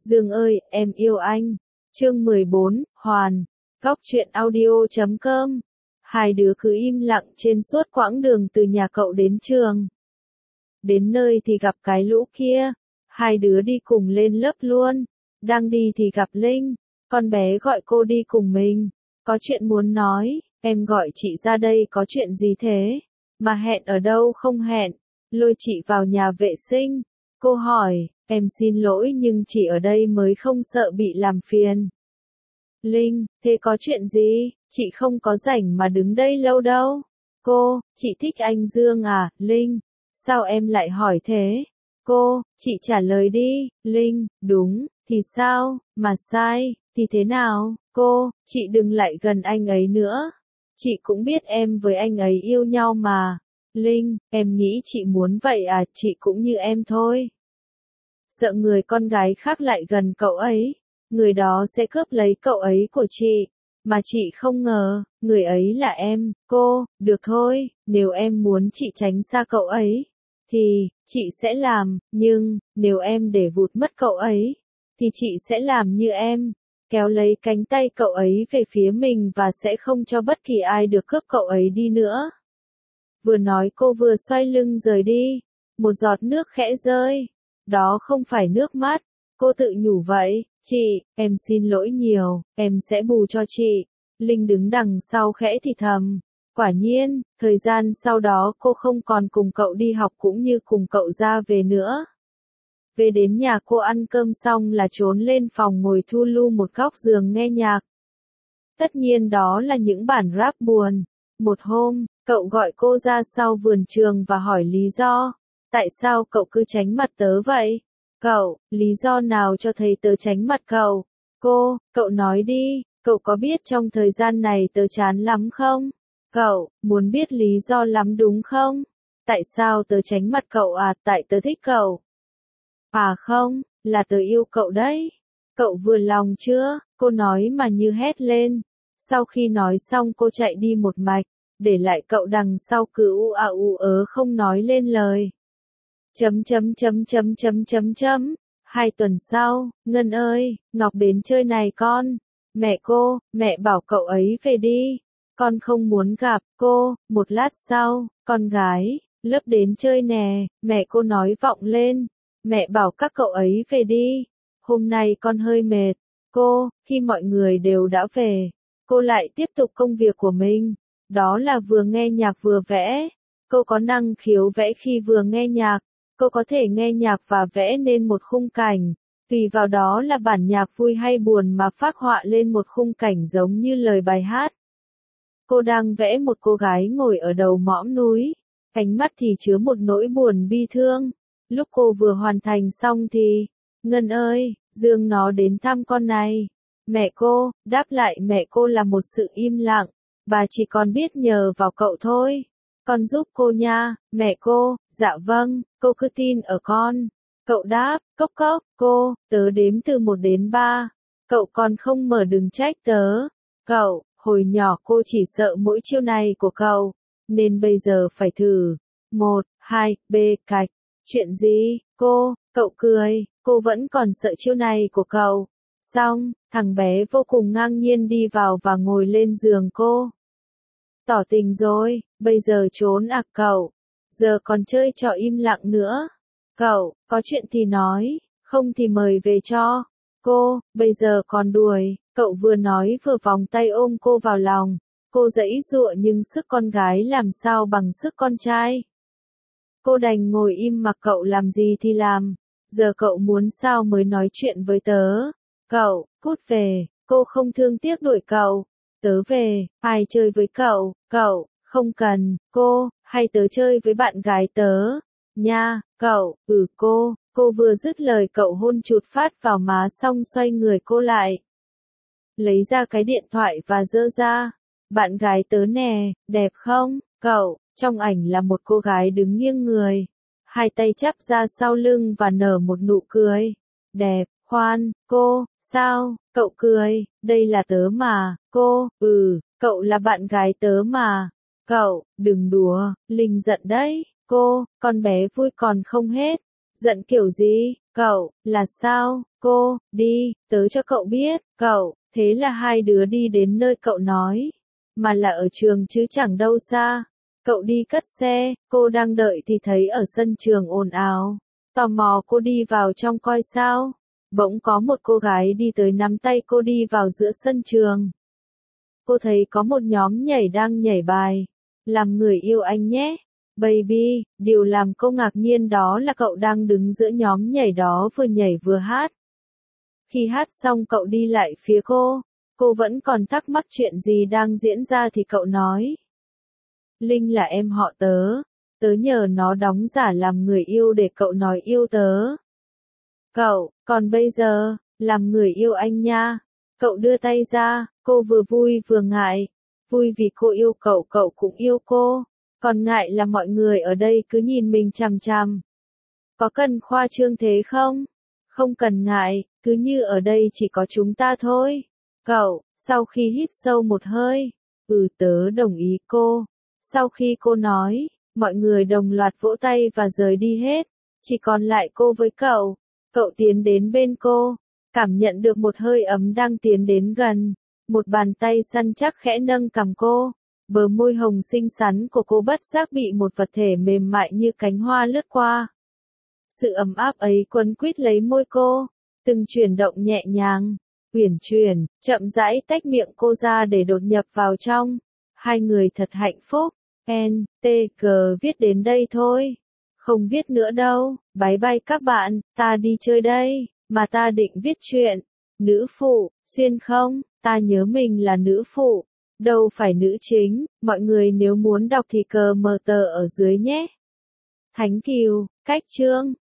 Dương ơi, em yêu anh. Chương 14, Hoàn. Góc truyện audio.com. Hai đứa cứ im lặng trên suốt quãng đường từ nhà cậu đến trường. Đến nơi thì gặp cái lũ kia. Hai đứa đi cùng lên lớp luôn. Đang đi thì gặp Linh. Con bé gọi cô đi cùng mình. Có chuyện muốn nói, em gọi chị ra đây có chuyện gì thế? Mà hẹn ở đâu không hẹn? Lôi chị vào nhà vệ sinh. Cô hỏi, em xin lỗi nhưng chị ở đây mới không sợ bị làm phiền. Linh, thế có chuyện gì? Chị không có rảnh mà đứng đây lâu đâu. Cô, chị thích anh Dương à? Linh, sao em lại hỏi thế? Cô, chị trả lời đi. Linh, đúng, thì sao, mà sai, thì thế nào? Cô, chị đừng lại gần anh ấy nữa. Chị cũng biết em với anh ấy yêu nhau mà. Linh, em nghĩ chị muốn vậy à? Chị cũng như em thôi. Sợ người con gái khác lại gần cậu ấy, người đó sẽ cướp lấy cậu ấy của chị. Mà chị không ngờ, người ấy là em. Cô, được thôi, nếu em muốn chị tránh xa cậu ấy, thì, chị sẽ làm, nhưng, nếu em để vụt mất cậu ấy, thì chị sẽ làm như em, kéo lấy cánh tay cậu ấy về phía mình và sẽ không cho bất kỳ ai được cướp cậu ấy đi nữa. Vừa nói cô vừa xoay lưng rời đi, một giọt nước khẽ rơi. Đó không phải nước mắt, cô tự nhủ vậy. Chị, em xin lỗi nhiều, em sẽ bù cho chị. Linh đứng đằng sau khẽ thì thầm. Quả nhiên, thời gian sau đó cô không còn cùng cậu đi học cũng như cùng cậu ra về nữa. Về đến nhà cô ăn cơm xong là trốn lên phòng ngồi thu lu một góc giường nghe nhạc. Tất nhiên đó là những bản rap buồn. Một hôm, cậu gọi cô ra sau vườn trường và hỏi lý do. Tại sao cậu cứ tránh mặt tớ vậy? Cậu, lý do nào cho thấy tớ tránh mặt cậu? Cô, cậu nói đi, cậu có biết trong thời gian này tớ chán lắm không? Cậu, muốn biết lý do lắm đúng không? Tại sao tớ tránh mặt cậu à? Tại tớ thích cậu. À không, là tớ yêu cậu đấy. Cậu vừa lòng chưa? Cô nói mà như hét lên. Sau khi nói xong cô chạy đi một mạch, để lại cậu đằng sau cứ u à u ớ không nói lên lời. 2 tuần sau, Ngân ơi, Ngọc đến chơi này con. Mẹ cô, mẹ bảo cậu ấy về đi. Con không muốn gặp cô. Một lát sau, con gái, lớp đến chơi nè, mẹ cô nói vọng lên. Mẹ bảo các cậu ấy về đi. Hôm nay con hơi mệt. Cô, khi mọi người đều đã về, cô lại tiếp tục công việc của mình. Đó là vừa nghe nhạc vừa vẽ. Cô có năng khiếu vẽ khi vừa nghe nhạc. Cô có thể nghe nhạc và vẽ nên một khung cảnh, tùy vào đó là bản nhạc vui hay buồn mà phác họa lên một khung cảnh giống như lời bài hát. Cô đang vẽ một cô gái ngồi ở đầu mõm núi, ánh mắt thì chứa một nỗi buồn bi thương. Lúc cô vừa hoàn thành xong thì, Ngân ơi, Dương nó đến thăm con này. Mẹ cô, đáp lại mẹ cô là một sự im lặng, bà chỉ còn biết nhờ vào cậu thôi. Con giúp cô nha, mẹ cô. Dạ vâng, cô cứ tin ở con. Cậu đáp, cốc cốc, cô, tớ đếm từ 1 đến 3. Cậu còn không mở đừng trách tớ. Cậu, hồi nhỏ cô chỉ sợ mỗi chiêu này của cậu, nên bây giờ phải thử. 1, 2, B, cạch. Chuyện gì, cô, cậu cười, cô vẫn còn sợ chiêu này của cậu. Xong, thằng bé vô cùng ngang nhiên đi vào và ngồi lên giường cô. Tỏ tình rồi, bây giờ trốn à cậu? Giờ còn chơi trò im lặng nữa. Cậu, có chuyện thì nói, không thì mời về cho. Cô, bây giờ còn đuổi. Cậu vừa nói vừa vòng tay ôm cô vào lòng. Cô giãy giụa nhưng sức con gái làm sao bằng sức con trai. Cô đành ngồi im mặc cậu làm gì thì làm. Giờ cậu muốn sao mới nói chuyện với tớ. Cậu, cút về, cô không thương tiếc đuổi cậu. Tớ về, ai chơi với cậu, cậu, không cần, cô, hay tớ chơi với bạn gái tớ. Nha, cậu, cô vừa dứt lời cậu hôn chụt phát vào má xong xoay người cô lại. Lấy ra cái điện thoại và giơ ra. Bạn gái tớ nè, đẹp không, cậu, trong ảnh là một cô gái đứng nghiêng người. Hai tay chắp ra sau lưng và nở một nụ cười. Đẹp, khoan, cô, sao, cậu cười, đây là tớ mà, cô, cậu là bạn gái tớ mà. Cậu, đừng đùa, Linh giận đấy, cô, con bé vui còn không hết. Giận kiểu gì? Cậu, là sao? Cô, đi, tớ cho cậu biết, cậu, thế là hai đứa đi đến nơi cậu nói. Mà là ở trường chứ chẳng đâu xa. Cậu đi cất xe, cô đang đợi thì thấy ở sân trường ồn ào. Tò mò cô đi vào trong coi sao. Bỗng có một cô gái đi tới nắm tay cô đi vào giữa sân trường. Cô thấy có một nhóm nhảy đang nhảy bài. Làm người yêu anh nhé. Baby, điều làm cô ngạc nhiên đó là cậu đang đứng giữa nhóm nhảy đó vừa nhảy vừa hát. Khi hát xong cậu đi lại phía cô vẫn còn thắc mắc chuyện gì đang diễn ra thì cậu nói. Linh là em họ tớ nhờ nó đóng giả làm người yêu để cậu nói yêu tớ. Cậu, còn bây giờ, làm người yêu anh nha. Cậu đưa tay ra, cô vừa vui vừa ngại. Vui vì cô yêu cậu, cậu cũng yêu cô. Còn ngại là mọi người ở đây cứ nhìn mình chằm chằm. Có cần khoa trương thế không? Không cần ngại, cứ như ở đây chỉ có chúng ta thôi. Cậu, sau khi hít sâu một hơi, tớ đồng ý cô. Sau khi cô nói, mọi người đồng loạt vỗ tay và rời đi hết. Chỉ còn lại cô với cậu. Cậu tiến đến bên cô, cảm nhận được một hơi ấm đang tiến đến gần. Một bàn tay săn chắc khẽ nâng cằm cô. Bờ môi hồng xinh xắn của cô bất giác bị một vật thể mềm mại như cánh hoa lướt qua. Sự ấm áp ấy quấn quýt lấy môi cô, từng chuyển động nhẹ nhàng, uyển chuyển, chậm rãi tách miệng cô ra để đột nhập vào trong. Hai người thật hạnh phúc. N.T.G. viết đến đây thôi. Không viết nữa đâu, bye bye các bạn, ta đi chơi đây, mà ta định viết chuyện. Nữ phụ, xuyên không, ta nhớ mình là nữ phụ, đâu phải nữ chính, mọi người nếu muốn đọc thì cờ mờ tờ ở dưới nhé. Thánh Kiều, cách chương.